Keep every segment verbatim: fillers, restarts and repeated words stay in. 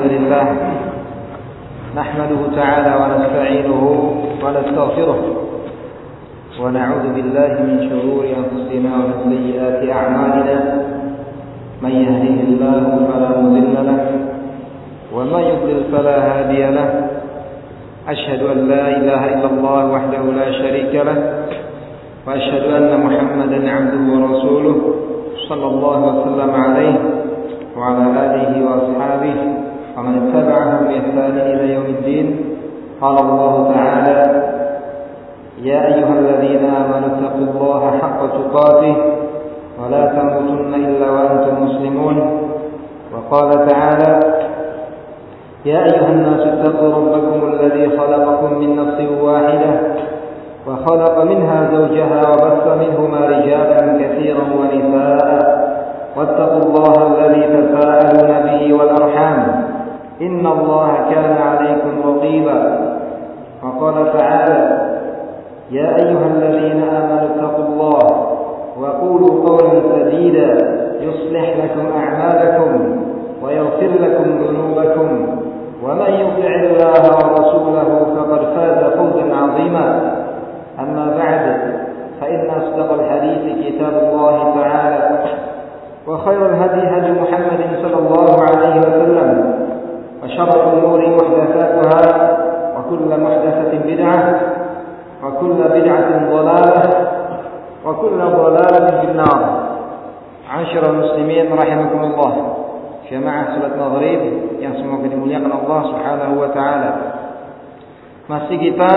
الحمد لله نحمده تعالى ونستعينه ونستغفره ونعوذ بالله من شرور أنفسنا ومن سيئات أعمالنا من يهده الله فلا مضل له ومن يضلل فلا هادي له أشهد أن لا إله إلا الله وحده لا شريك له وأشهد أن محمدا عبده ورسوله صلى الله وسلم عليه وعلى آله وأصحابه ومن اتبعهم بإحسان إلى يوم الدين. قال الله تعالى: يا أيها الذين آمنوا اتقوا الله حق تقاته ولا تموتن إلا وأنتم مسلمون. وقال تعالى: يا أيها الناس اتقوا ربكم الذي خلقكم من نفس واحدة وخلق منها زوجها وبث منهما رجالا كثيرا ونساء واتقوا الله الذي تساءلون به والأرحام إن الله كان عليكم رقيبا. وقال تعالى: يا أيها الذين آمنوا اتقوا الله وقولوا قولا سديدا يصلح لكم أعمالكم ويغفر لكم ذنوبكم ومن يطع الله ورسوله فقد فاز فوزا عظيما. أما بعد فإن أصدق الحديث كتاب الله تعالى وخير الهدي هدي محمد صلى الله عليه وسلم وشر الأمور محدثاتها وكل محدثة بدعة وكل بدعة ضلالة وكل ضلالة في النار. عاشر المسلمين رحمكم الله. Jamaah salat maghrib yang semoga dimuliakan Allah Subhanahu wa taala. Masih kita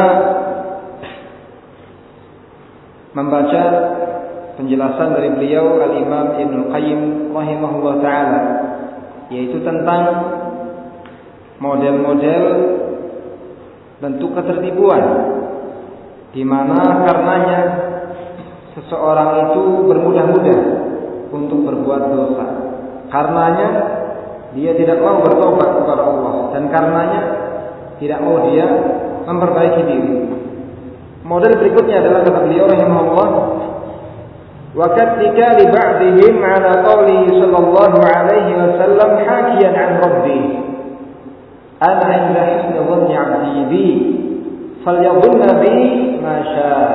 membaca penjelasan dari beliau Al-Imam Ibnu Qayyim rahimahullah taala, yaitu tentang model-model bentuk ketertipuan di mana karenanya seseorang itu bermudah-mudah untuk berbuat dosa. Karenanya dia tidak mau bertobat kepada Allah dan karenanya tidak mau dia memperbaiki diri. Model berikutnya adalah kata beliau rahimahullah: wa katika li ba'dihim ala qawli sallallahu alaihi wasallam hakiyan an rabbi ana 'inda husni dhanni 'abdi bi falyadhunna bi ma syaa.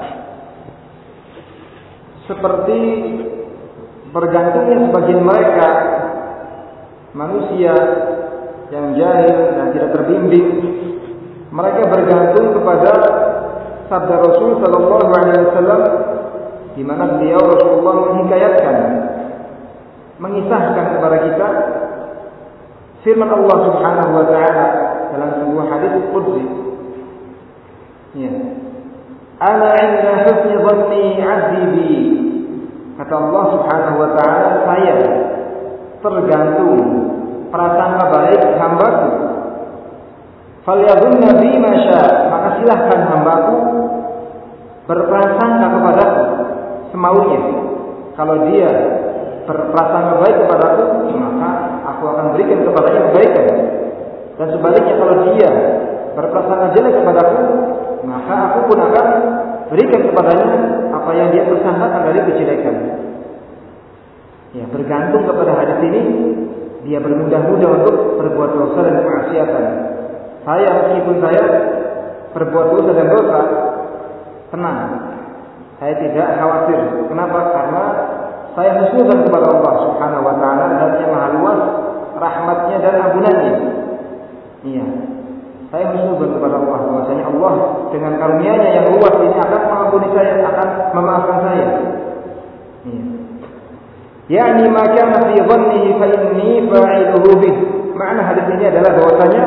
Seperti bergantungnya sebagian mereka manusia yang jahil dan tidak terbimbing, mereka bergantung kepada sabda Rasul sallallahu alaihi wasallam di mana beliau Rasulullah menghikayatkan, mengisahkan kepada kita firman Allah Subhanahu wa taala dalam sebuah hadis qudsi. Ya. Ana 'inda husni dhanni 'abdi bi. Kata Allah Subhanahu wa taala, saya tergantung prasangka baik hambaku. Falyadhunna bi ma syaa, maka silahkan hambaku berprasangka kepadaku semaunya. Kalau dia berprasangka baik kepadaku, maka aku akan berikan kepadanya kebaikan. Dan sebaliknya kalau dia berprasangka jelek kepadaku, maka aku pun akan berikan kepadanya apa yang dia persangkakan dari kejelekan. Ya, bergantung kepada hadis ini, dia bermudah-mudah untuk berbuat dosa dan kemaksiatan. Saya meskipun saya berbuat dosa dan dosa, tenang, saya tidak khawatir. Kenapa? Karena saya husnudzan kepada Allah Subhanahu wa taala, Zat-Nya Maha Luas, rahmatnya dan ampunannya. Iya. Saya husnudzan kepada Allah, bahwasanya Allah dengan karunia-Nya yang luas ini akan mengampuni saya, akan memaafkan saya. Iya. Yani ma kana fi dhannihi fa inni fa'iluhu bih. Makna hadis ini adalah bahwasanya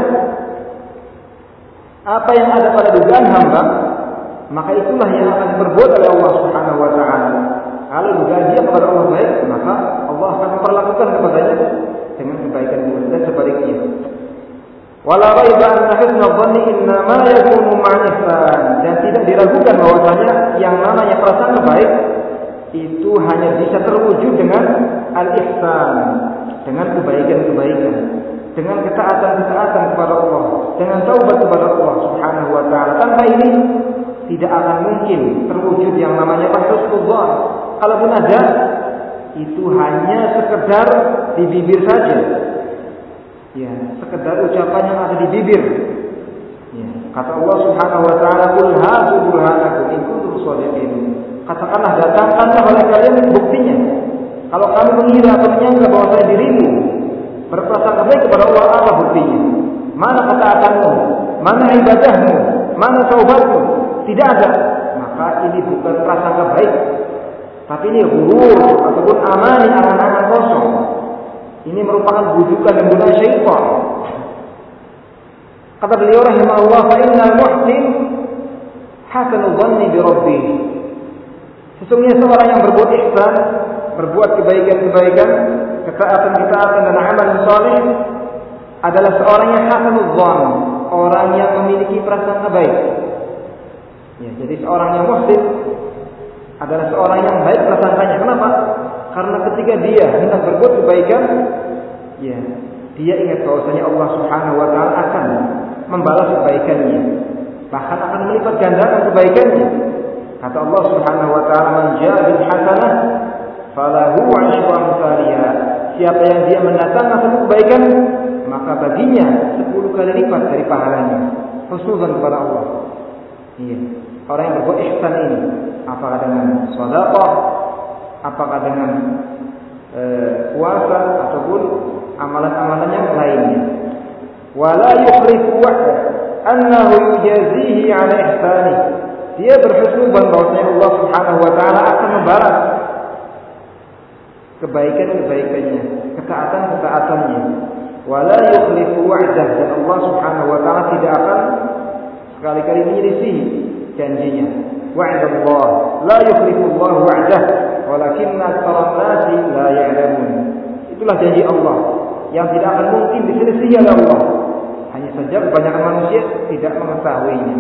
apa yang ada pada dugaan hamba, maka itulah yang akan diperbuat oleh Allah Subhanahu wa taala. Kalau dugaan dia kepada Allah baik, maka Allah akan memperlakukan kepadanya dengan kebaikan dan sebaliknya. Wala raiba anna husna dhanni inna ma yakunu ma'al ihsan. Dan tidak diragukan bahwasanya yang namanya prasangka baik itu hanya bisa terwujud dengan al-ihsan, dengan kebaikan-kebaikan, dengan ketaatan-ketaatan kepada Allah, dengan taubat kepada Allah Subhanahu wa taala. Tanpa ini tidak akan mungkin terwujud yang namanya husnul dzan. Kalaupun ada, itu hanya sekedar di bibir saja. Ya, sekedar ucapan yang ada di bibir. Ya. Kata Allah Subhanahu wa taala, "Qul hatu burhanakum in kuntum shadiqin." Katakanlah, datangkanlah oleh kalian buktinya. Kalau kamu mengira atau menyangka bahwa saya dirimu berprasangka baik kepada Allah, apa buktinya? Mana ketaatanmu? Mana ibadahmu? Mana taubatmu? Tidak ada. Maka ini bukan prasangka baik, tapi ini ghurur ataupun amani, angan-angan kosong. Ini merupakan bujukan dan guna syaitan. Kata beliau rahimahullah, fa innal muhsin hasanul dhanni bi rabbih. Sesungguhnya seorang yang berbuat ihsan, berbuat kebaikan-kebaikan, ketaatan-ketaatan dan amal saleh adalah seorang yang hasanul dhann, orang yang memiliki prasangka baik. Ya, jadi seorang yang muhsin adalah seorang yang baik prasangkanya. Kenapa? Karena ketika dia hendak berbuat kebaikan, ya, dia ingat bahwasanya Allah Subhanahu wa taala akan membalas kebaikannya, bahkan akan melipat gandakan kebaikannya. Kata Allah Subhanahu wa taala, "Man jaa bil hasanah falahu asyru amsalha." Siapa yang dia mendatangkan satu kebaikan, maka baginya sepuluh kali lipat dari pahalanya. Husnudzan kepada Allah. Iya. Orang yang berbuat ihsan ini, apakah dengan sedekah, apakah dengan e, puasa ataupun amalan-amalan yang lainnya. Wala yukhlifu wa'da annahu yujazihi 'ala ihsani. Dia berhusnudzan bahwasanya Allah Subhanahu wa taala akan membalas kebaikan-kebaikannya, ketaatan-ketaatannya. Wala yukhlifu wa'dah, dan Allah Subhanahu wa taala tidak akan sekali-kali menyelisihi janjinya. Wa'dallah la yukhlifu Allah wa'dah walakinna aktsaran nasi la ya'lamun. Itulah janji Allah yang tidak akan mungkin diselisihi oleh Allah. Hanya saja kebanyakan manusia tidak mengetahuinya.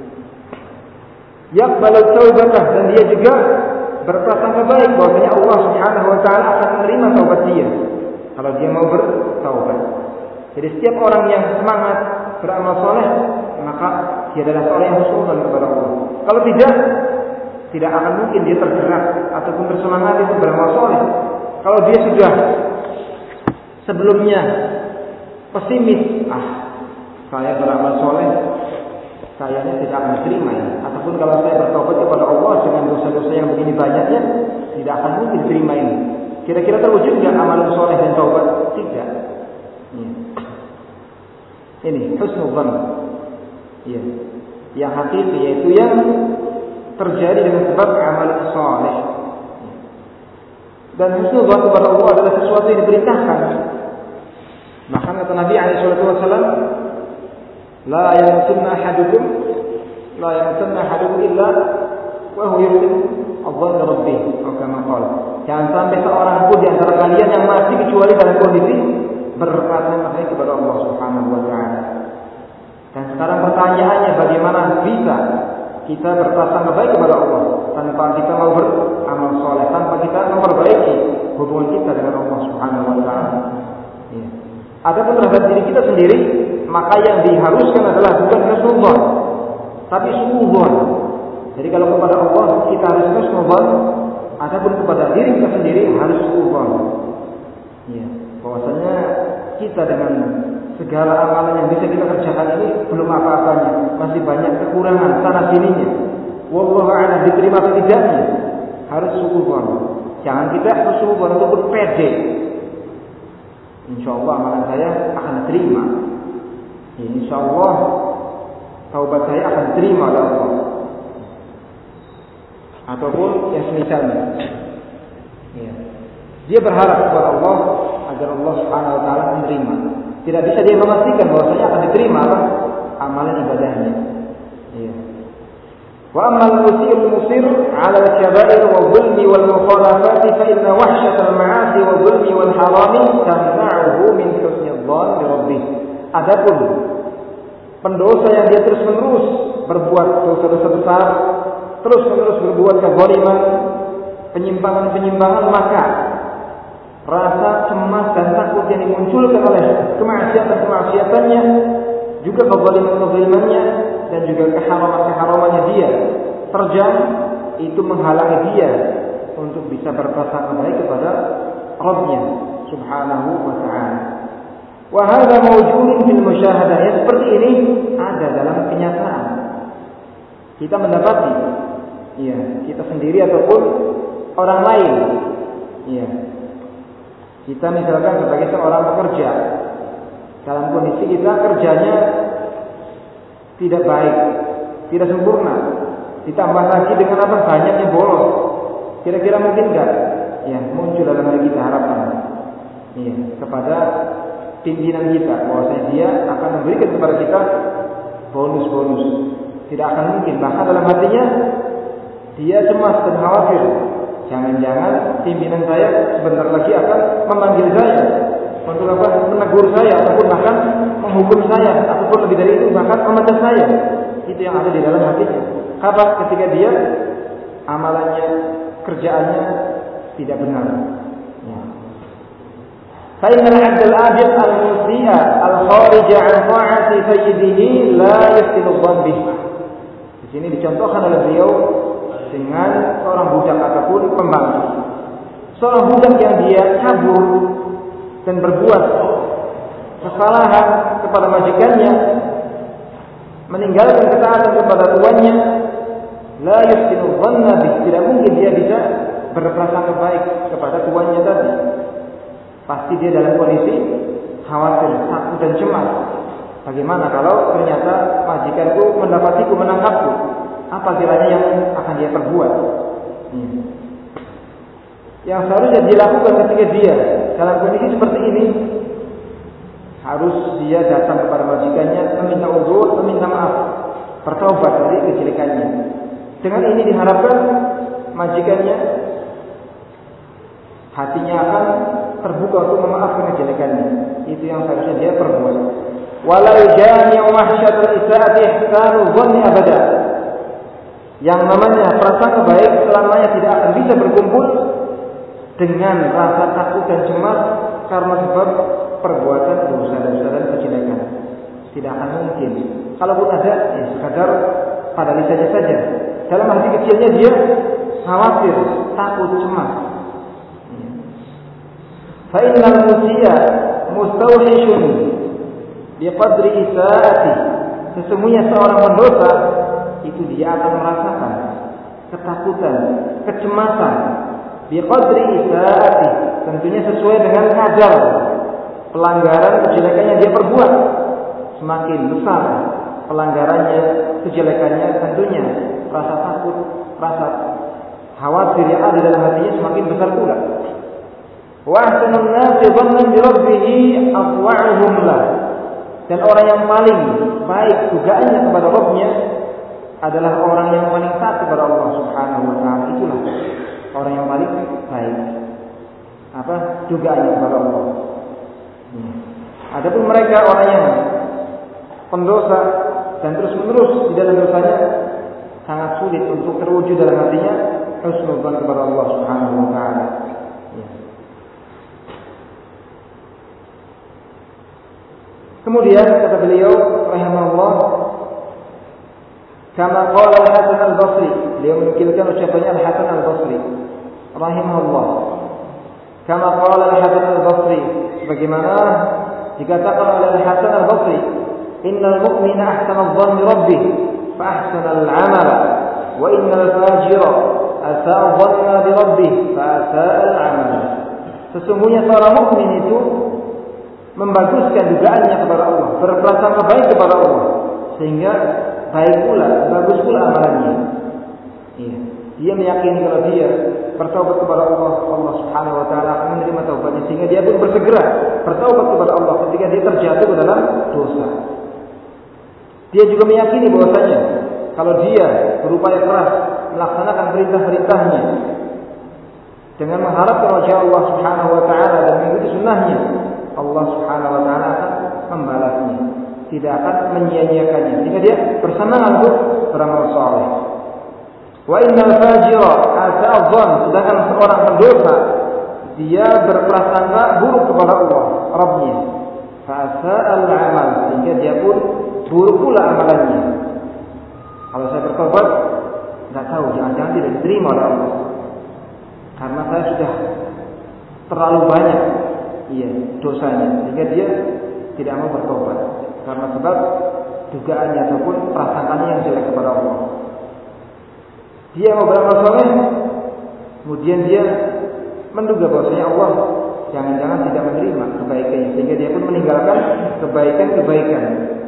Yaqbalu taubatah, dan dia juga berprasangka baik bahwasanya Allah Subhanahu wa taala akan menerima taubat dia kalau dia mau bertaubat. Jadi setiap orang yang semangat beramal soleh, maka dia adalah seorang yang husnudzan kepada Allah. Kalau tidak, tidak akan mungkin dia tergerak ataupun bersemangat untuk beramal soleh. Kalau dia sudah sebelumnya pesimis, ah, saya beramal soleh, sayanya tidak akan diterima ya. Ataupun kalau saya bertobat kepada Allah dengan dosa-dosa yang begini banyaknya, tidak akan mungkin diterima ini. Kira-kira terwujud nggak amal soleh dan taubat? Tidak. Ya. Ini husnudzan. Ya. Yang hakiki, yaitu yang terjadi dengan sebab amal soleh. Dan husnudzan kepada Allah adalah sesuatu yang diperintahkan. Maka kata Nabi alaihi wasallam, la yamutunna ahadukum la yamutunna ahadukum illa wa huwa yuhsin adh-dhanna rabbih, atau kama qala. Jangan sampai seorang pun di antara kalian yang mati kecuali dalam kondisi berprasangka baik kepada Allah Subhanahu wa taala. Dan sekarang pertanyaannya, bagaimana bisa kita berprasangka baik kepada Allah tanpa kita mau beramal soleh, tanpa kita memperbaiki hubungan kita dengan Allah Subhanahu wa taala. Ya. Adapun terhadap diri kita sendiri, maka yang diharuskan adalah bukan husnudzan, tapi suudzon. Jadi kalau kepada Allah kita harus husnudzan, adapun kepada diri kita sendiri harus suudzon. Ya, bahwasanya kita dengan segala amalan yang bisa kita kerjakan ini belum apa-apanya, masih banyak kekurangan sana sininya. Wallahu a'lam, diterima atau tidaknya harus suudzon. Jangan kita suudzon untuk pede. Insyaallah amalan saya akan diterima. Insyaallah taubat saya akan diterima oleh Allah. Ataupun yang semisalnya. Ya. Dia berharap kepada Allah agar Allah Subhanahu wa taala menerima. Tidak bisa dia memastikan bahwasanya akan diterima apa amalan ibadahnya. Ya. Wa ammal musii'ul musir 'ala al-kaba'ir wa dhulmi wal mukhalafat fa inna wahshat al-ma'asi wa dhulmi wal harami tamna'uhu min husni adh-dhann bi rabbih. Adapun pendosa yang dia terus-menerus berbuat dosa-dosa besar, terus-menerus berbuat kezaliman, penyimpangan-penyimpangan, maka rasa cemas dan takut yang dimunculkan oleh kemaksiatan-kemaksiatannya, juga kezaliman-kezalimannya, dan juga keharaman-keharamannya dia terjang, itu menghalangi dia untuk bisa berprasangka baik kepada Rabb-Nya Subhanahu wa ta'ala. Wa hadza mawjudun fil musyahadah. Ya, seperti ini ada dalam kenyataan. Kita mendapati, ya, kita sendiri ataupun orang lain. Ya. Kita misalkan sebagai seorang pekerja, dalam kondisi kita kerjanya tidak baik, tidak sempurna, ditambah lagi dengan apa banyaknya bolos. Kira-kira mungkin enggak? Ya, muncul dalam hati kita harapan. Ya, kepada pimpinan kita bahwasanya dia akan memberikan kepada kita bonus-bonus. Tidak akan mungkin, bahkan dalam hatinya dia cemas dan khawatir. Jangan-jangan pimpinan saya sebentar lagi akan memanggil saya untuk apa? Menegur saya ataupun bahkan menghukum saya ataupun lebih dari itu bahkan memecat saya. Itu yang ada di dalam hatinya. Kapan? Ketika dia amalannya, kerjaannya tidak benar. Fa'innal 'abdal 'abid al-musi'a al-kharija 'an ta'ati sayyidihi la yastinu dhanbih. Di sini dicontohkan oleh beliau dengan seorang budak ataupun pembangkit. Seorang budak yang dia kabur dan berbuat kesalahan kepada majikannya, meninggalkan ketaatan kepada tuannya, la yastinu dhanna bih. Tidak mungkin dia bisa berprasangka baik kepada tuannya tadi. Pasti dia dalam kondisi khawatir, takut dan cemas. Bagaimana kalau ternyata majikanku mendapatiku, menangkapku? Apa kiranya yang akan dia perbuat? Hmm. Yang seharusnya dilakukan ketika dia dalam kondisi seperti ini, harus dia datang kepada majikannya, meminta uzur, meminta maaf, bertaubat dari kejelekannya. Dengan ini diharapkan majikannya hatinya akan terbuka untuk memaafkan kejelekannya. Itu yang seharusnya dia perbuat. Wala yujami'u mahsyatal isaati ihsanu dhanni abada. Yang namanya prasangka baik selamanya tidak akan bisa berkumpul dengan rasa takut dan cemas karena sebab perbuatan dosa-dosa dan kejelekan. Tidak akan mungkin. Kalaupun ada, ya sekadar pada lisannya saja. Dalam hati kecilnya dia khawatir, takut, cemas. Fa'innal musi'a mustawhishun biqadri isaati. Sesungguhnya seorang pendosa itu dia akan merasakan ketakutan, kecemasan biqadri isaati, tentunya sesuai dengan kadar pelanggaran kejelekan yang dia perbuat. Semakin besar pelanggarannya, kejelekannya, tentunya rasa takut, rasa khawatir yang ada dalam hatinya semakin besar pula. Wa ahsanun nasi dhannan bi rabbih atwa'uhum lah. Dan orang yang paling baik dugaannya kepada Rabb-nya adalah orang yang paling taat kepada Allah Subhanahu wa taala. Itulah orang yang paling baik. Apa? Dugaannya kepada Allah. Hmm. Adapun mereka orang yang pendosa dan terus-menerus di dalam dosanya, sangat sulit untuk terwujud dalam hatinya husnuzan kepada Allah Subhanahu wa taala. Kemudian kata beliau rahimahullah, kama qala Al-Hasan Al-Basri, beliau menukilkan ucapannya Al-Hasan Al-Basri rahimahullah. Kama qala Al-Hasan Al-Basri, sebagaimana dikatakan oleh Al-Hasan Al-Basri, innal mu'mina ahsana adh-dhann bi rabbih fa ahsana al-'amala wa innal fajira asa'a adh-dhanna bi rabbih fa asa'a al-'amala. Sesungguhnya seorang mukmin itu membaguskan dugaannya kepada Allah, berprasangka baik kepada Allah, sehingga baik pula, bagus pula amalannya. Iya. Dia meyakini kalau dia bertaubat kepada Allah, Allah Subhanahu wa taala akan menerima taubatnya, sehingga dia pun bersegera bertaubat kepada Allah ketika dia terjatuh ke dalam dosa. Dia juga meyakini bahwasanya kalau dia berupaya keras melaksanakan perintah-perintahnya dengan mengharapkan wajah Allah Subhanahu wa taala dan mengikuti sunnahnya, Allah Subhanahu wa taala akan membalasnya, tidak akan menyia-nyiakannya, sehingga dia bersemangat untuk beramal saleh. Wa innal fajira asa'adhan, sedangkan seorang pendosa dia berprasangka buruk kepada Allah Rabb-nya, fa'asa'al 'amal, sehingga dia pun buruk pula amalannya. Kalau saya bertobat, enggak tahu, jangan-jangan tidak diterima oleh Allah karena saya sudah terlalu banyak iya dosanya, sehingga dia tidak mau bertobat karena sebab dugaannya ataupun prasangkanya yang jelek kepada Allah. Dia mau beramal soleh, kemudian dia menduga bahwasanya Allah jangan-jangan tidak menerima kebaikannya, sehingga dia pun meninggalkan kebaikan-kebaikan.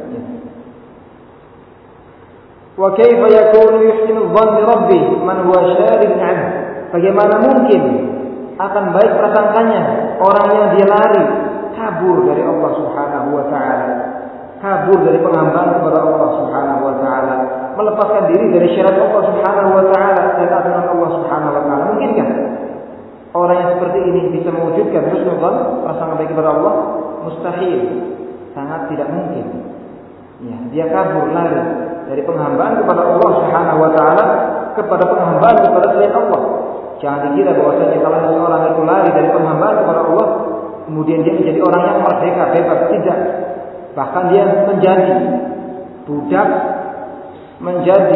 Wa kaifa yakunu yuhsinu dhann bi rabbih man huwa syaridun anhu? Bagaimana mungkin akan baik prasangkanya orang yang dia lari kabur dari Allah Subhanahu wa taala, kabur dari penghambaan kepada Allah Subhanahu wa taala, melepaskan diri dari syariat Allah Subhanahu wa taala dan aturan Allah Subhanahu wa taala. Mungkinkah orang yang seperti ini bisa mewujudkan husnul dzan, prasangka baik kepada Allah? Mustahil, sangat tidak mungkin. Ya, dia kabur lari dari penghambaan kepada Allah Subhanahu wa taala kepada penghambaan kepada selain Allah. Jangan dikira bahwasanya kalau seorang itu lari dari penghambaan kepada Allah, kemudian dia menjadi orang yang merdeka, bebas. Tidak. Bahkan dia menjadi budak, menjadi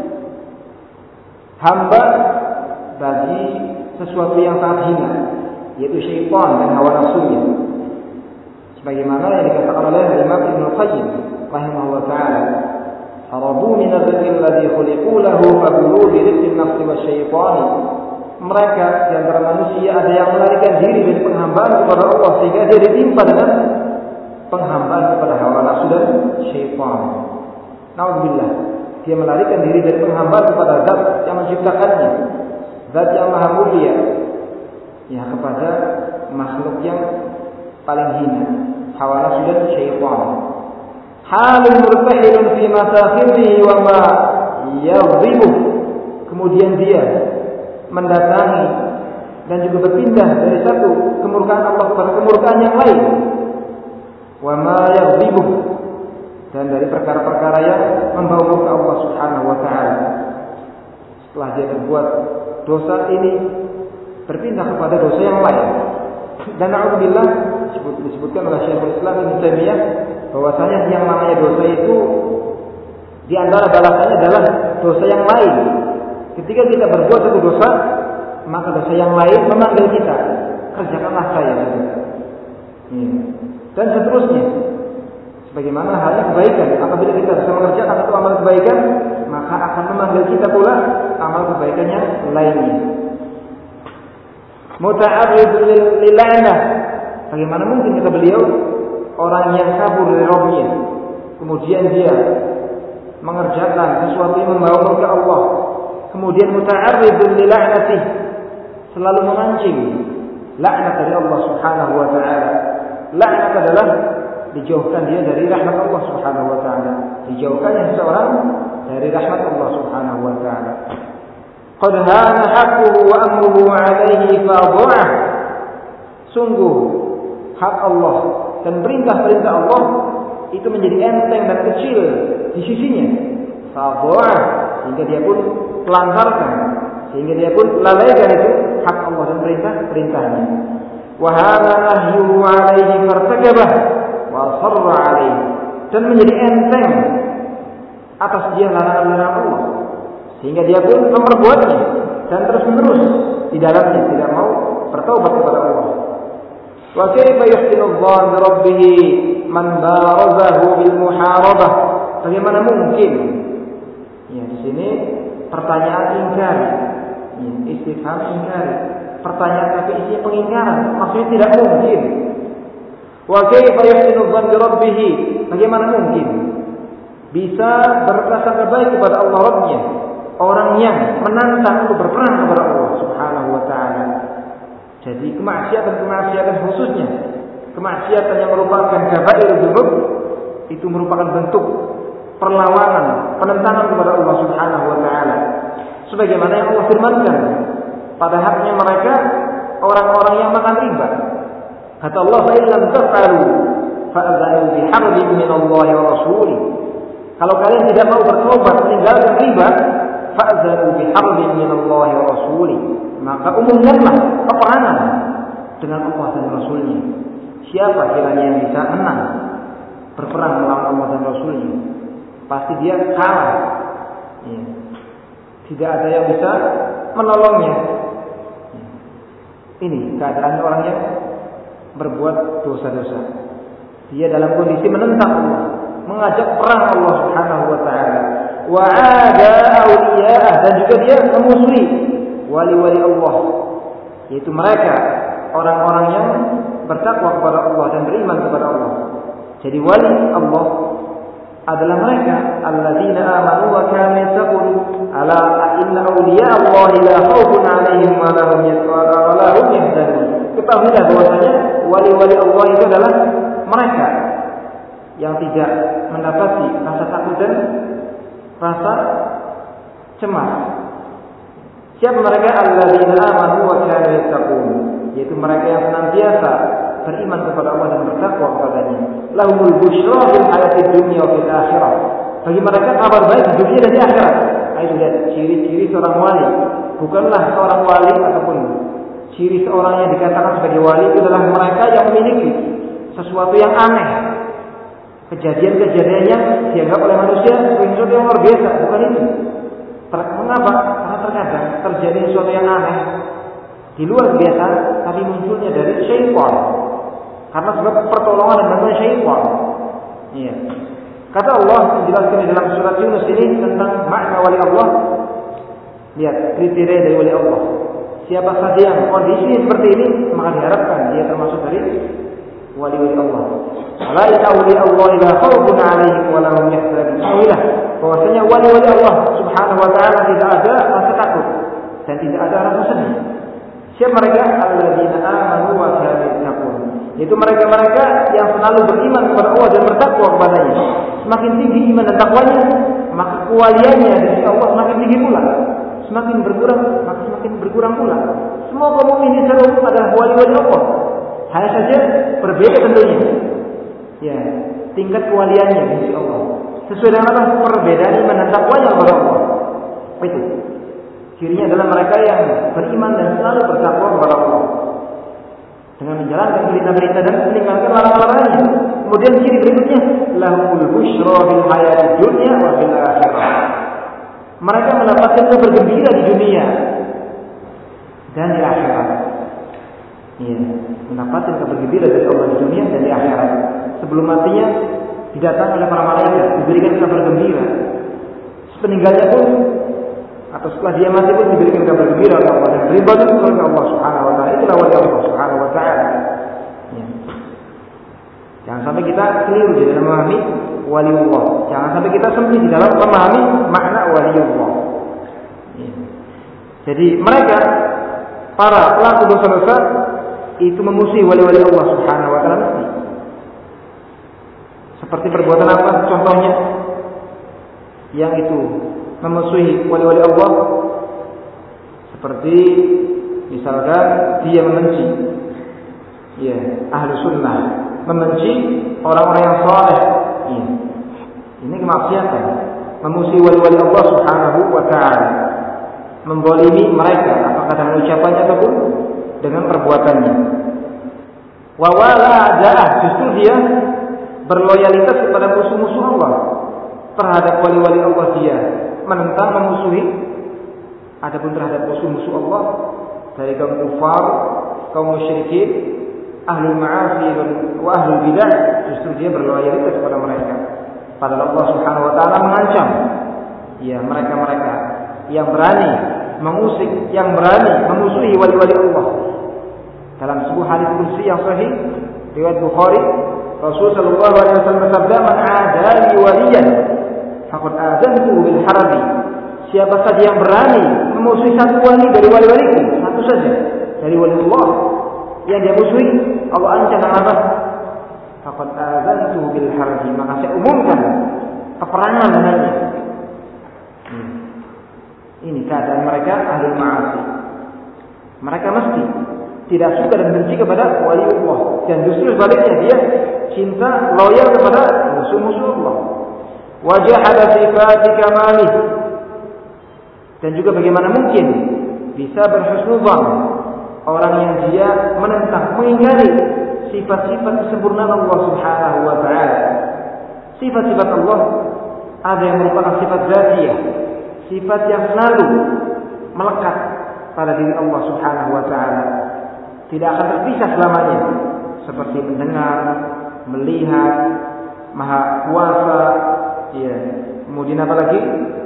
hamba bagi sesuatu yang sangat hina, yaitu syaitan dan hawa nafsunya. Sebagaimana yang dikatakan oleh Imam Ibnu Qayyim rahimahullah taala, "Aradu min ar-rizqi alladhi khuliqu lahu fabulu bi rizqi an-nafsi wasy-syaitani." Mereka di antara manusia ada yang melarikan diri dari penghambaan kepada Allah sehingga dia ditimpa dengan penghambaan kepada hawa nafsu dan syaitan. Nauzubillah, dia melarikan diri dari penghambaan kepada zat yang menciptakannya, zat yang maha mulia, ya, kepada makhluk yang paling hina, hawa nafsu dan syaitan. Halun murtahilun fi masakhirihi wa ma yadhibu. Kemudian dia mendatangi dan juga berpindah dari satu kemurkaan Allah kepada kemurkaan yang lain. Wa ma yadhibu, dan dari perkara-perkara yang membawa murka Allah Subhanahu wa taala. Setelah dia berbuat dosa ini, berpindah kepada dosa yang lain. Dan na'udzubillah, disebutkan oleh Syekhul Islam Ibnu Taimiyah bahwasanya yang namanya dosa itu di antara balasannya adalah dosa yang lain. Ketika kita berbuat satu dosa, maka dosa yang lain memanggil kita, kerjakanlah saya. Dan seterusnya. Sebagaimana halnya kebaikan, apabila kita bisa mengerjakan satu amal kebaikan, maka akan memanggil kita pula amal kebaikannya lainnya. Muta'arrid lil'anah. Bagaimana mungkin kata beliau, orang yang kabur dari Rabbnya, kemudian dia mengerjakan sesuatu yang membawa murka Allah, kemudian muta'arrid lil'anatih, selalu memancing laknat dari Allah Subhanahu wa taala. Laknat adalah dijauhkan dia dari rahmat Allah Subhanahu wa taala, dijauhkannya seseorang dari rahmat Allah Subhanahu wa taala. Qad hana haqquhu wa amruhu alaihi fa'dha'ah. Sungguh hak Allah dan perintah-perintah Allah itu menjadi enteng dan kecil di sisinya. Fa'dha'ah, sehingga dia pun telantarkan, sehingga dia pun lalaikan itu hak Allah dan perintah-perintahnya. Wa hana nahyuhu alaihi fartakabah wa sarra alaihi, dan menjadi enteng atas dia larangan-larangan Allah, sehingga dia pun memperbuatnya dan terus-menerus di dalamnya, tidak mau bertaubat kepada Allah. Wa kaifa yuhsinu dhann bi rabbih man barazahu bil muharabah? Bagaimana mungkin? Ya, di sini pertanyaan ingkar, ya, istifham ingkar, pertanyaan tapi isinya pengingkaran, maksudnya tidak mungkin. Wa kaifa yuhsinu dhann bi rabbih? Bagaimana mungkin bisa berprasangka baik kepada Allah Rabbnya orang yang menantang untuk berperang kepada Allah Subhanahu wa taala? Jadi kemaksiatan-kemaksiatan, khususnya kemaksiatan yang merupakan kabair dzunub, itu merupakan bentuk perlawanan, penentangan kepada Allah Subhanahu wa taala. Sebagaimana yang Allah firmankan pada haknya mereka orang-orang yang makan riba. Kata Allah, "Fa illam taf'alu fa'adhanu biharbin min Allah wa rasulih." Kalau kalian tidak mau bertobat meninggalkan riba, fa'adhanu biharbin min Allah wa rasulih, maka umumkanlah peperangan dengan Allah dan Rasulnya. Siapa kiranya yang bisa menang berperang melawan Allah dan Rasulnya? Pasti dia kalah. Ya. Tidak ada yang bisa menolongnya. Ini keadaan orang yang berbuat dosa-dosa. Dia dalam kondisi menentang Allah, mengajak perang Allah Subhanahu wa taala. Wa 'ada awliya'ah, dan juga dia memusuhi wali-wali Allah, yaitu mereka orang-orang yang bertakwa kepada Allah dan beriman kepada Allah. Jadi wali Allah adalah mereka alladzina amanu wa kanu yattaqun. Ala inna awliya Allah la khaufun 'alaihim wa la hum yahzanun. Ketahuilah bahwasanya wali-wali Allah itu adalah mereka yang tidak mendapati rasa takut dan rasa cemas. Siapa mereka? Alladzina amanu wa kanu yattaqun, yaitu mereka yang senantiasa beriman kepada Allah dan bertakwa kepadanya. Lahumul busyra fil hayatid dunya wa fil akhirah. Bagi mereka kabar baik di dunia dan di akhirat. Ayo lihat ciri-ciri seorang wali. Bukanlah seorang wali ataupun ciri seorang yang dikatakan sebagai wali itu adalah mereka yang memiliki sesuatu yang aneh. Kejadian-kejadiannya dianggap oleh manusia sebagai sesuatu yang luar biasa. Bukan itu. Mengapa? Karena terkadang terjadi sesuatu yang aneh di luar biasa, tapi munculnya dari syaitan. Karena sebab pertolongan dan bantuan syaitan. Iya. Kata Allah menjelaskan di dalam surat Yunus ini tentang makna wali Allah. Lihat kriteria dari wali Allah. Siapa saja yang kondisi seperti ini, maka diharapkan dia termasuk dari wali-wali Allah. La ilaha Allah la khaufun 'alaihim wa la hum yahzanun. Tahuilah bahwasanya wali-wali Allah Subhanahu wa taala tidak ada rasa takut dan tidak ada rasa sedih. Siapa mereka? Alladzina amanu wa kanu yattaqun. Itu mereka-mereka yang selalu beriman kepada Allah dan bertakwa kepadanya. Semakin tinggi iman dan takwanya, maka kewaliannya dari Allah semakin tinggi pula. Semakin berkurang, maka semakin berkurang pula. Semua kaum mukminin secara umum adalah wali-wali Allah. Hanya saja berbeda tentunya. Ya, tingkat kewaliannya dari Allah. Sesuai dengan apa? Perbedaan iman dan takwanya kepada Allah. Itu. Cirinya adalah mereka yang beriman dan selalu bertakwa kepada Allah dengan menjalankan perintah-perintah dan meninggalkan larangan-larangannya. Kemudian ciri berikutnya, lahumul busyra fil hayatid dunya wa fil akhirah. Mereka mendapatkan kabar gembira di dunia dan di akhirat. Iya, mendapatkan kabar gembira dari Allah di dunia dan di akhirat. Sebelum matinya didatangi oleh para malaikat, diberikan kabar gembira. Sepeninggalnya pun atau setelah dia mati pun diberikan kabar gembira oleh Allah dan ridha dari Allah Subhanahu wa taala. Itulah wali Allah Subhanahu wa taala. Ya. Jangan sampai kita keliru di dalam memahami wali Allah. Jangan sampai kita sempit di dalam memahami makna wali Allah. Ya. Jadi mereka para pelaku dosa-dosa itu memusuhi wali-wali Allah Subhanahu wa taala. Seperti perbuatan apa contohnya? Yang itu memusuhi wali-wali Allah, seperti misalkan dia membenci ya ahlu sunnah, membenci orang-orang yang saleh. Ya. Ini kemaksiatan, memusuhi wali-wali Allah Subhanahu wa taala, membolimi mereka apakah dengan ucapannya ataupun dengan perbuatannya. Wa wala adalah justru dia berloyalitas kepada musuh-musuh Allah, terhadap wali-wali Allah dia menentang, memusuhi. Adapun terhadap musuh-musuh Allah dari kaum kufar, kaum musyrikin, ahlul ma'asi wa ahlul bidah, justru dia berloyalitas kepada mereka. Padahal Allah Subhanahu wa taala mengancam ya mereka-mereka yang berani mengusik, yang berani memusuhi wali-wali Allah. Dalam sebuah hadis qudsi yang sahih riwayat Bukhari, Rasul sallallahu alaihi wasallam bersabda, "Man 'adali waliyan faqad adzantuhu bil harbi." Siapa saja yang berani memusuhi satu wali dari wali-waliku, satu saja dari wali Allah yang dia musuhi, Allah ancam dengan apa? Faqad adzantuhu bil harbi, maka saya umumkan peperangan dengannya. Hmm. Ini keadaan mereka ahli ma'asi. Mereka mesti tidak suka dan benci kepada wali Allah, dan justru sebaliknya dia cinta, loyal kepada musuh-musuh Allah. Wajahada sifati kamalih, dan juga bagaimana mungkin bisa berhusnudzan orang yang dia menentang, mengingkari sifat-sifat kesempurnaan Allah Subhanahu wa taala. Sifat-sifat Allah ada yang merupakan sifat dzatiyah, sifat yang selalu melekat pada diri Allah Subhanahu wa taala, tidak akan terpisah selamanya, seperti mendengar, melihat, maha kuasa, ya. Kemudian apa lagi?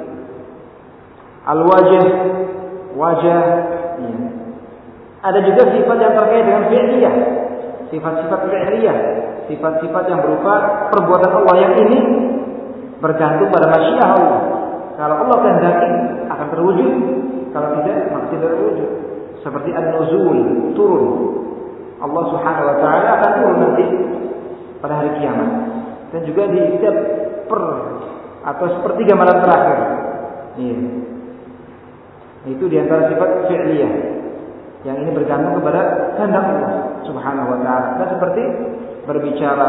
Al-wajh, wajah, ya. Ada juga sifat yang terkait dengan fi'liyah, sifat-sifat fi'liyah, sifat-sifat yang berupa perbuatan Allah yang ini bergantung pada masyiah Allah. Kalau Allah kehendaki akan terwujud, kalau tidak maka tidak terwujud. Seperti an-nuzul, turun. Allah Subhanahu wa taala akan turun nanti pada hari kiamat. Dan juga di setiap per atau sepertiga malam terakhir. Iya. Itu di antara sifat fi'liyah yang ini bergantung kepada kehendak Allah Subhanahu wa taala. Dan seperti berbicara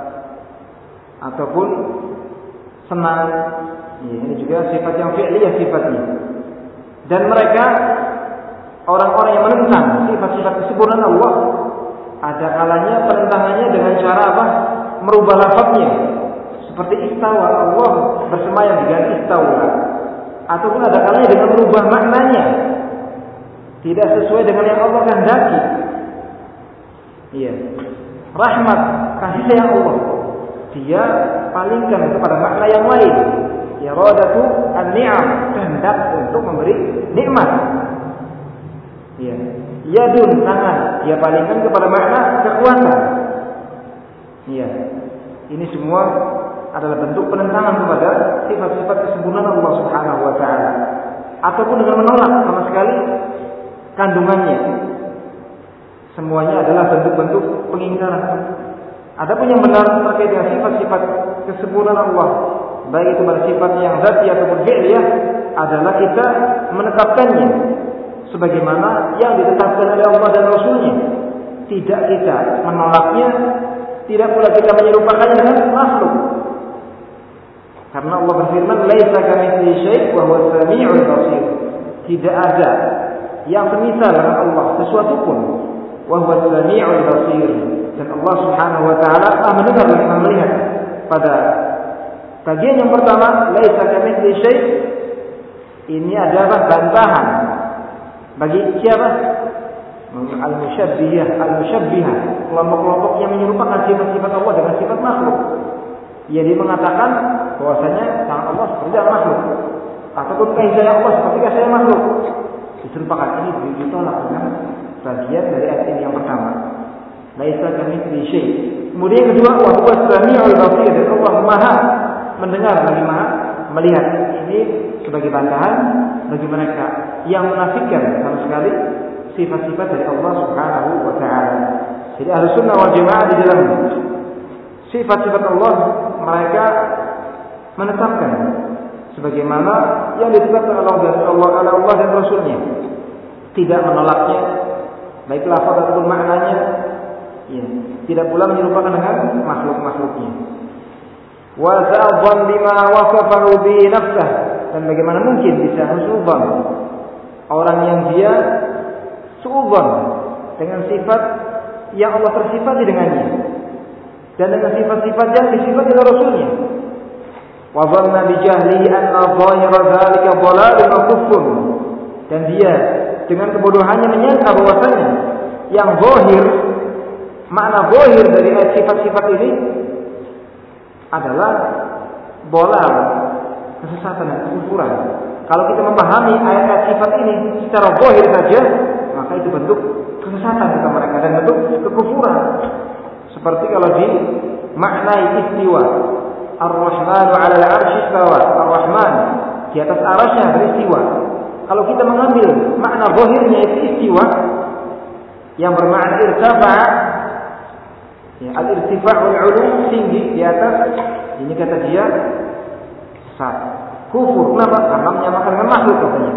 ataupun senang. Ya, ini juga sifat yang fi'liyah sifatnya. Dan mereka orang-orang yang menentang sifat-sifat kesempurnaan Allah, ada kalanya penentangannya dengan cara apa? Merubah lafaznya. Seperti istawa, Allah bersemayam diganti istawa. Ataupun ada kalanya dengan merubah maknanya, tidak sesuai dengan yang Allah kehendaki. Iya. Rahmat, kasih sayang Allah, dia palingkan kepada makna yang lain. Iradatu an-ni'am, kehendak untuk memberi nikmat. Iya. Yadun, tangan, dia palingkan kepada makna kekuatan. Iya. Ini semua adalah bentuk penentangan kepada sifat-sifat kesempurnaan Allah Subhanahu wa taala. Ataupun dengan menolak sama sekali kandungannya. Semuanya adalah bentuk-bentuk pengingkaran. Adapun yang benar terkait dengan sifat-sifat kesempurnaan Allah, baik itu bersifat yang dzati ataupun fi'liyah, adalah kita menetapkannya sebagaimana yang ditetapkan oleh Allah dan Rasulnya. Tidak kita menolaknya, tidak pula kita menyerupakannya dengan makhluk. Karena Allah berfirman, "Laisa kamitslihi syai' wa huwas sami'ul basir." Tidak ada yang semisal dengan Allah sesuatu pun. Wa huwas sami'ul basir. Dan Allah Subhanahu wa taala Maha mendengar dan Maha melihat. Pada bagian yang pertama, "Laisa kamitslihi syai'", ini adalah bantahan bagi siapa? Al-musyabbihah, al-musyabbihah, kelompok-kelompok yang menyerupakan sifat-sifat Allah dengan sifat makhluk. Ya, dia mengatakan bahwasanya tangan Allah seperti makhluk, ataupun kasih Allah seperti kasih makhluk. Diserupakan, ini ditolak dengan bagian dari ayat ini yang pertama. Laisa kamitslihi syai'. Kemudian yang kedua, wa huwas sami'ul basir, dan Allah Maha mendengar lagi Maha melihat. Ini sebagai bantahan bagi mereka yang menafikan sama sekali sifat-sifat dari Allah Subhanahu wa taala. Jadi Ahlussunnah wal Jamaah di dalam sifat-sifat Allah mereka menetapkan sebagaimana yang ditetapkan oleh Allah, oleh Allah dan Rasulnya. Tidak menolaknya, baik lafaz ataupun maknanya. Ya, tidak pula menyerupakan dengan makhluk-makhluknya. Wa za'dhan bima wasafahu bi nafsihi, dan bagaimana mungkin bisa husnudzan orang yang dia suudzon dengan sifat yang Allah tersifati dengannya dan dengan sifat-sifat yang disifati oleh Rasulnya. Wa dhanna bi jahlihi anna dhahira dzalika dhalalun wa kufrun, dan dia dengan kebodohannya menyangka bahwasanya yang zahir, makna zahir dari sifat-sifat ini adalah bolal, kesesatan dan kekufuran. Kalau kita memahami ayat-ayat sifat ini secara zahir saja, maka itu bentuk kesesatan kepada mereka dan bentuk kekufuran. Seperti kalau di maknai istiwa, Ar-Rahmanu 'ala al-'arsy istawa, Ar-Rahman di atas arasy beristiwa. Kalau kita mengambil makna zahirnya itu istiwa yang bermakna irtafa'a, ya, al-irtifa' wal 'ulu, tinggi di atas, ini kata dia sesat, kufur. Kenapa? Karena menyamakan dengan makhluk katanya.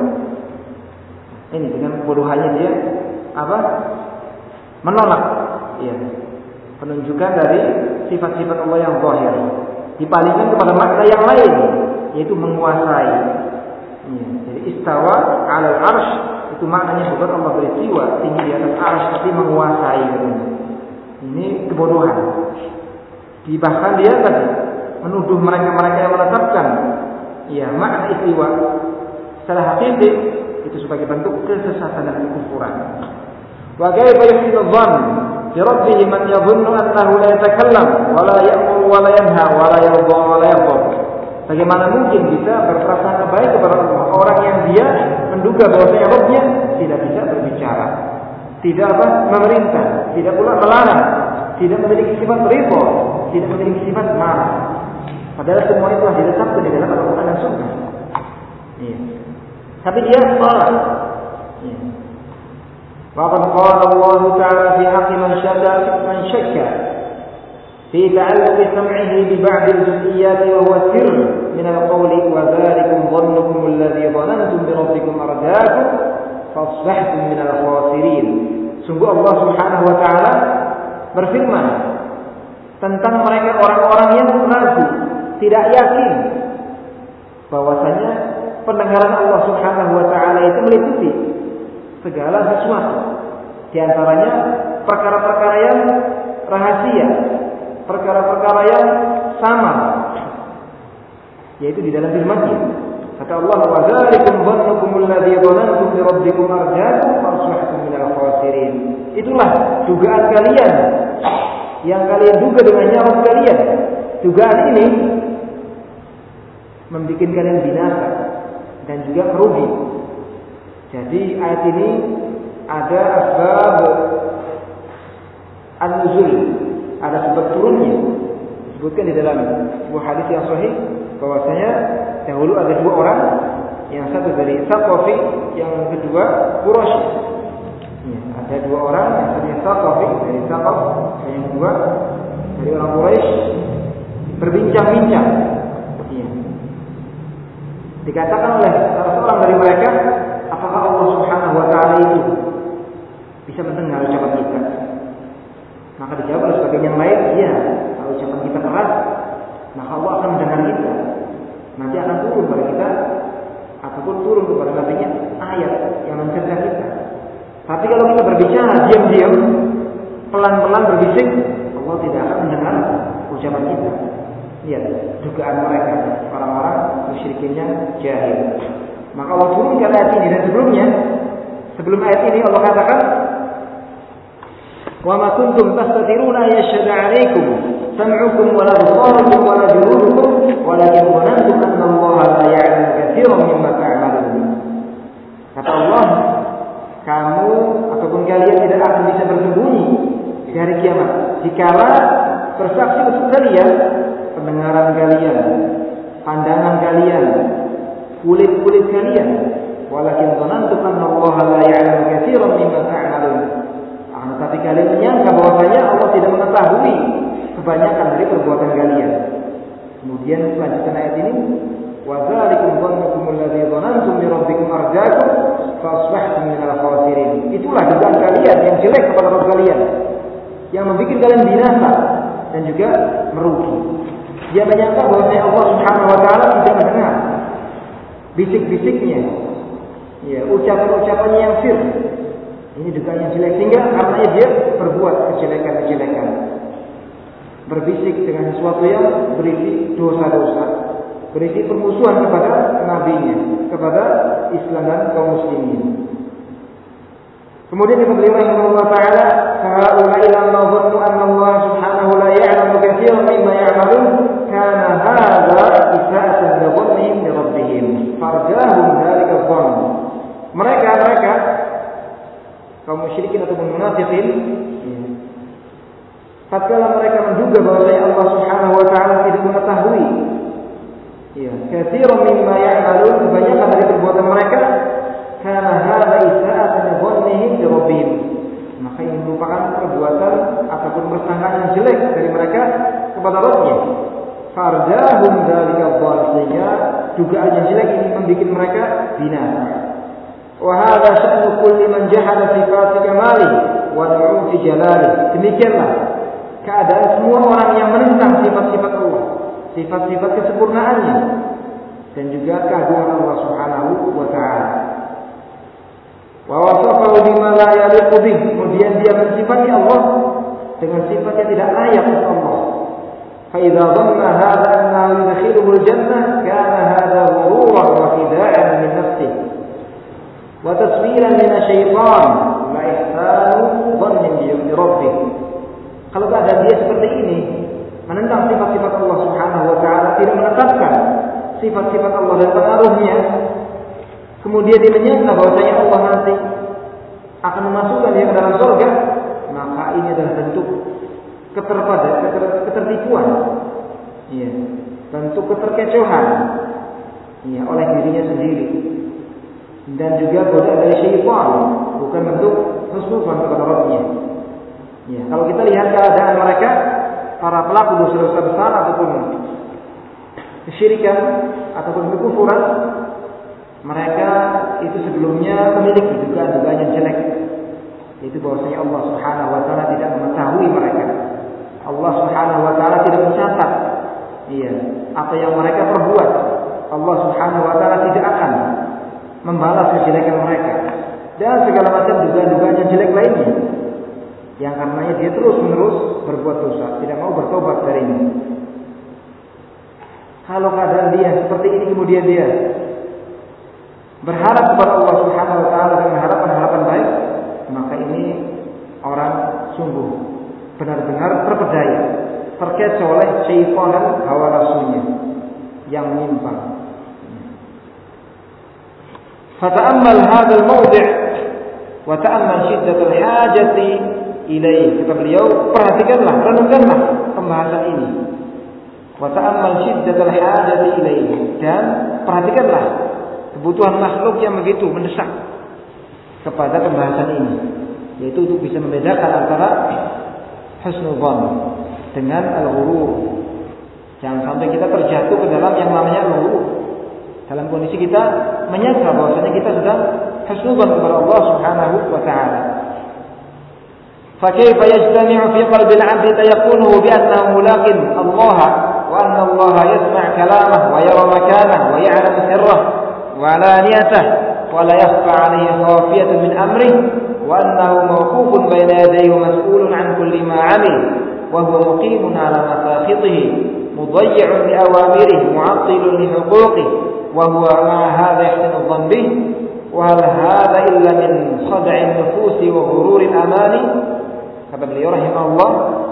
Ini dengan kebodohannya dia apa? Menolak, ya, penunjukan dari sifat-sifat Allah yang zahir, dipalingkan kepada makna yang lain, yaitu menguasai. Ya, jadi istawa 'alal 'arsy itu maknanya bukan Allah beristiwa tinggi di atas arsy, tapi menguasai. Ini kebodohan. Bahkan dia tadi menuduh mereka-mereka yang menetapkan ya makna istiwa secara hakiki itu sebagai bentuk kesesatan dan kekufuran. Wa kaifa yuhsinu dzann bi rabbih man yadhunnu annahu la yatakallam wa la ya'muru wa la yanha wa la yarda wa la yaghdab. Bagaimana mungkin bisa berprasangka baik kepada Allah orang yang dia menduga bahwasanya Rabbnya tidak bisa berbicara, tidak apa memerintah, tidak pula melarang, tidak memiliki sifat ridha, tidak memiliki sifat marah. Padahal semua itu telah ditetapkan di dalam Al-Quran dan Sunnah. Iya. Tapi dia salah. Iya. Waqad qala Allah Ta'ala fi haqqi man syakka man syakka fi ta'alluq sam'ihi bi ba'd al-juz'iyyat wa huwa sirr min al-qawli wa dhalikum dhannukum alladhi dhanantum bi rabbikum ardaakum fasbahtum min al-khasirin. Sungguh Allah Subhanahu wa taala berfirman tentang mereka orang-orang yang ragu, tidak yakin bahwasanya pendengaran Allah Subhanahu wa taala itu meliputi segala sesuatu. Di antaranya perkara-perkara yang rahasia, perkara-perkara yang samar, yaitu di dalam firman-Nya. Kata Allah, "Wa dzalikum dhannukum alladzi dhanantum bi rabbikum ardaakum fasbahtum minal khasirin." Itulah dugaan kalian yang kalian duga dengannya Rabb kalian. Dugaan ini membuat kalian binasa dan juga merugi. Jadi ayat ini ada asbab an-nuzul, ada sebab turunnya. Disebutkan di dalam sebuah hadis yang sahih bahwasanya dahulu ada dua orang, yang satu dari Saqafi, yang kedua Quraisy. Ya, ada dua orang, yang satunya Saqafi dari Saqaf, dan yang kedua dari orang Quraisy, berbincang-bincang. Ya. Dikatakan oleh salah seorang dari mereka, apakah Allah Subhanahu wa taala itu bisa mendengar ucapan kita? Maka dijawab oleh sebagian yang lain, iya, kalau ucapan kita keras, maka Allah akan mendengar kita. Nanti akan turun kepada kita ataupun turun kepada nabinya ayat yang mencegah kita. Tapi kalau kita berbicara diam-diam, pelan-pelan berbisik, Allah tidak akan mendengar ucapan kita. Lihat dugaan mereka, orang-orang musyrikinnya jahil. Maka Allah turunkan ayat ini, dan sebelumnya, sebelum ayat ini Allah katakan, "Wa ma kuntum tastatiruna yashhadu 'alaikum sam'ukum wa la absarukum wa la juludukum walakin dhanantum anna Allah la ya'lamu katsiran mimma ta'malun." Kata Allah, kamu ataupun kalian tidak akan bisa bersembunyi di hari kiamat jikalau bersaksi untuk kalian pendengaran kalian, pandangan kalian, kulit-kulit kalian, walakin dhanantum anna Allah la ya'lamu katsiran mimma ta'malun. Tapi kalian menyangka bahwasanya Allah tidak mengetahui kebanyakan dari perbuatan kalian. Kemudian selanjutnya ayat ini, wa dzalikum dhannukum alladzi dhanantum bi rabbikum ardaakum fa asbahtum minal khasirin. Itulah dugaan kalian yang jelek kepada Rabb kalian, yang membuat kalian binasa dan juga merugi. Dia menyangka bahwasanya Allah Subhanahu wa taala tidak mendengar bisik-bisiknya, ya, ucapan-ucapannya yang sir. Ini dugaan yang jelek, sehingga karenanya dia berbuat kejelekan-kejelekan, berbisik dengan sesuatu yang berisi dosa-dosa, berisi permusuhan kepada nabinya, kepada Islam dan kaum muslimin. Kemudian kata beliau rahimahullah taala, "Fa'ulai lamma dhannu anna Allah subhanahu la ya'lamu katsiran mimma ya'malun, kana hadza isa'atan li dhannihim li rabbihim, farjahum dzalika dhann." Mereka mereka kaum musyrikin ataupun munafikin, tatkala mereka menduga bahwasanya Allah Subhanahu wa taala tidak mengetahui, ya, katsiran mimma ya'malun, kebanyakan dari perbuatan mereka, kana hadza isa'atan dhannihim li rabbihim, maka ini merupakan perbuatan ataupun persangkaan yang jelek dari mereka kepada Rabb-nya. Farjahum dzalika dhann, sehingga dugaan yang jelek ini membuat mereka binasa. Wa hadza sya'nu kulli man jahada sifat kamali wa nu'uti jalali. Demikianlah keadaan semua orang yang menentang sifat-sifat Allah, sifat-sifat kesempurnaannya, dan juga keagungan Allah Subhanahu wa taala. Wa wasafahu bima la yaliqu bih, kemudian dia mensifati Allah dengan sifat yang tidak layak untuk Allah. Fa idza dhanna hadza annahu yudkhiluhu al-jannah kana hadza ghururan wa khida'an min nafsihi wa taswiran min asy-syaitan la ihsanu dhannin bi rabbih. Kalau keadaan dia seperti ini, menentang sifat-sifat Allah Subhanahu wa taala, tidak menetapkan sifat-sifat Allah dan pengaruhnya, kemudian dia menyangka bahwasanya Allah nanti akan memasukkan dia ke dalam surga, maka ini adalah bentuk keterpada, keter, ketertipuan, ya, bentuk keterkecohan, ya, oleh dirinya sendiri, dan juga godaan dari syaitan, bukan bentuk husnuzan kepada Rabbnya. Ya, kalau kita lihat keadaan mereka, para pelaku dosa-dosa besar ataupun kesyirikan ataupun kekufuran, mereka itu sebelumnya memiliki dugaan-dugaan yang jelek, yaitu bahwasanya Allah Subhanahu wa taala tidak mengetahui mereka. Allah Subhanahu wa taala tidak mencatat, iya, apa yang mereka perbuat. Allah Subhanahu wa taala tidak akan membalas kejelekan mereka dan segala macam dugaan-dugaan yang jelek lainnya, yang karenanya dia terus-menerus berbuat dosa, tidak mau bertobat darinya. Kalau keadaan dia seperti ini, kemudian dia berharap kepada Allah Subhanahu wa taala dengan harapan-harapan baik, maka ini orang sungguh benar-benar terpedaya, terkecoh oleh syaitan dan hawa nafsunya yang menyimpang. Fata'ammal hadzal mawdi' wa ta'ammal shiddatul hajati ilaih. Kata beliau, perhatikanlah, renungkanlah pembahasan ini. Wa ta'ammal shiddatul hajati ilaih, dan perhatikanlah kebutuhan makhluk yang begitu mendesak kepada pembahasan ini, yaitu untuk bisa membedakan antara husnudzan dengan al-ghurur. Jangan sampai kita terjatuh ke dalam yang namanya al-ghurur, dalam kondisi kita menyangka bahwasanya kita sudah husnudzan kepada Allah Subhanahu wa taala. Fa kaifa yajtami'u fi qalbi al-'abdi tayaqunuhu bi annahu mulaqin Allah wa anna Allah yasma' kalamahu wa yara makanahu wa ya'lamu sirrahu wa 'alaniyatahu wa la yakhfa 'alayhi khafiyatun min amrihi wa annahu mawqufun bayna yadayhi wa mas'ulun 'an kulli ma 'amil wa huwa muqimun 'ala masakhitihi mudayyi'un li awamirihi mu'attilun li huquqihi wa huwa ma hadha yahsinu adh-dhann bihi wa hal hadha illa min khad'in nufusi wa ghururil amani. Kata beliau rahimahullah,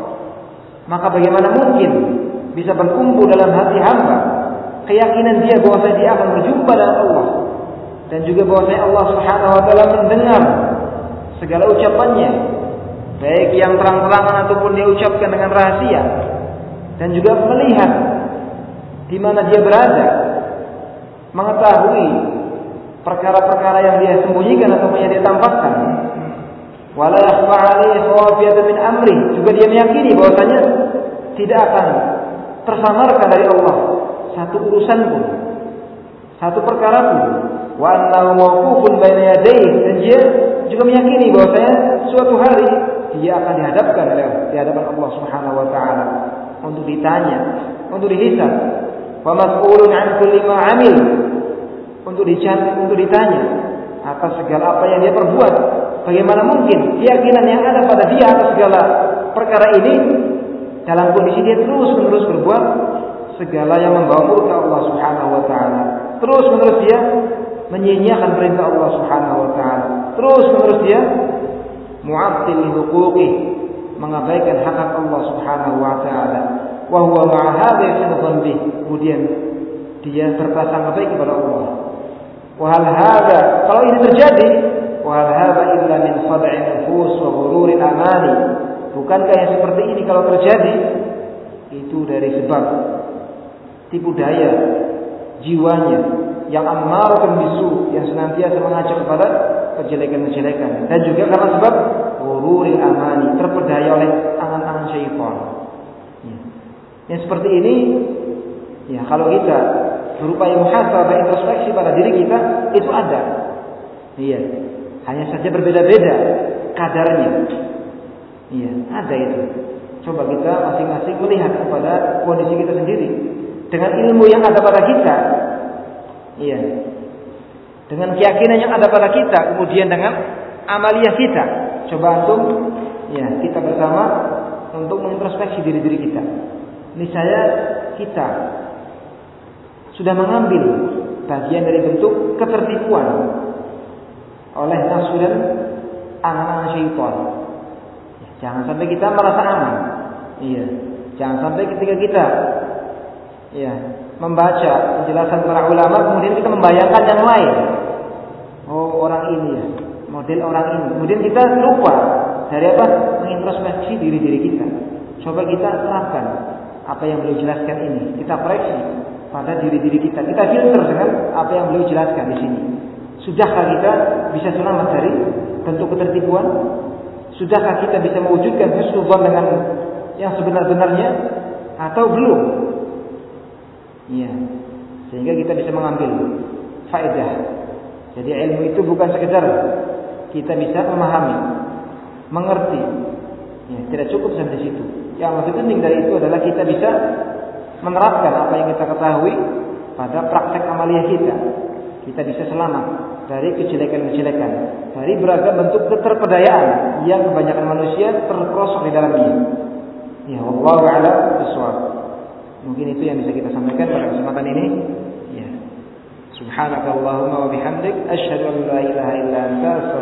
maka bagaimana mungkin bisa berkumpul dalam hati hamba keyakinan dia bahwa dia akan berjumpa dengan Allah, dan juga bahwa Allah Subhanahu wa taala mendengar segala ucapannya, baik yang terang-terangan ataupun dia ucapkan dengan rahasia, dan juga melihat di mana dia berada, mengetahui perkara-perkara yang dia sembunyikan ataupun yang dia tampakkan. Wala yakhfa 'alaihi khafiyatun min amri, juga dia meyakini bahwasanya tidak akan tersamarkan dari Allah satu urusan pun, satu perkara pun. Wa annahu mawqufun baina yadayhi, dan dia juga meyakini bahwasanya suatu hari dia akan dihadapkan di hadapan Allah Subhanahu wa taala untuk ditanya, untuk dihisab. Wa mas'ulun 'an kulli ma 'amil, untuk ditanya, untuk ditanya atas segala apa yang dia perbuat. Bagaimana mungkin keyakinan yang ada pada dia atas segala perkara ini dalam kondisi dia terus-menerus berbuat segala yang membawa murka Allah Subhanahu wa taala. Terus-menerus dia menyia-nyiakan perintah Allah Subhanahu wa taala. Terus-menerus dia mu'attil li huquqi, mengabaikan hak Allah Subhanahu wa taala. Wa huwa ma'a hadha yasnu bih, kemudian dia berprasangka baik kepada Allah. Wa hal hadha, kalau ini terjadi, wa hal hadha illa min khad'in nufus wa ghururil amani, bukankah yang seperti ini kalau terjadi itu dari sebab tipu daya jiwanya yang ammaratun bisu, yang senantiasa mengajak kepada kejelekan-kejelekan, dan juga karena sebab ghururil amani, terpedaya oleh angan-angan syaitan. Ya. Yang seperti ini, ya, kalau kita berupaya muhasabah, introspeksi pada diri kita, itu ada. Iya. Hanya saja berbeda-beda kadarnya. Iya, ada itu. Coba kita masing-masing melihat kepada kondisi kita sendiri dengan ilmu yang ada pada kita. Iya. Dengan keyakinan yang ada pada kita, kemudian dengan amaliyah kita. Coba antum, ya, kita bersama untuk mengintrospeksi diri-diri kita. Niscaya kita sudah mengambil bagian dari bentuk ketertipuan oleh nafsu dan angan-angan syaitan. Jangan sampai kita merasa aman. Iya. Jangan sampai ketika kita ya, membaca penjelasan para ulama kemudian kita membayangkan yang lain. Oh, orang ini ya, model orang ini. Kemudian kita lupa dari apa? Mengintrospeksi diri-diri kita. Coba kita terapkan apa yang beliau jelaskan ini. Kita koreksi pada diri-diri kita. Kita filter dengan apa yang beliau jelaskan di sini. Sudahkah kita bisa selamat dari bentuk ketertipuan? Sudahkah kita bisa mewujudkan husnuzan dengan yang sebenar-benarnya atau belum? Iya. Sehingga kita bisa mengambil faedah. Jadi ilmu itu bukan sekedar kita bisa memahami, mengerti. Ya, tidak cukup sampai situ. Yang lebih penting dari itu adalah kita bisa menerapkan apa yang kita ketahui pada praktek amaliyah kita. Kita bisa selamat dari kejelekan-kejelekan, dari beragam bentuk keterpedayaan yang kebanyakan manusia terperosok di dalamnya. Ya, wallahu a'lam bishawab. Mungkin itu yang bisa kita sampaikan pada kesempatan ini. Ya. Subhanakallahumma wa bihamdik asyhadu an la ilaha illa anta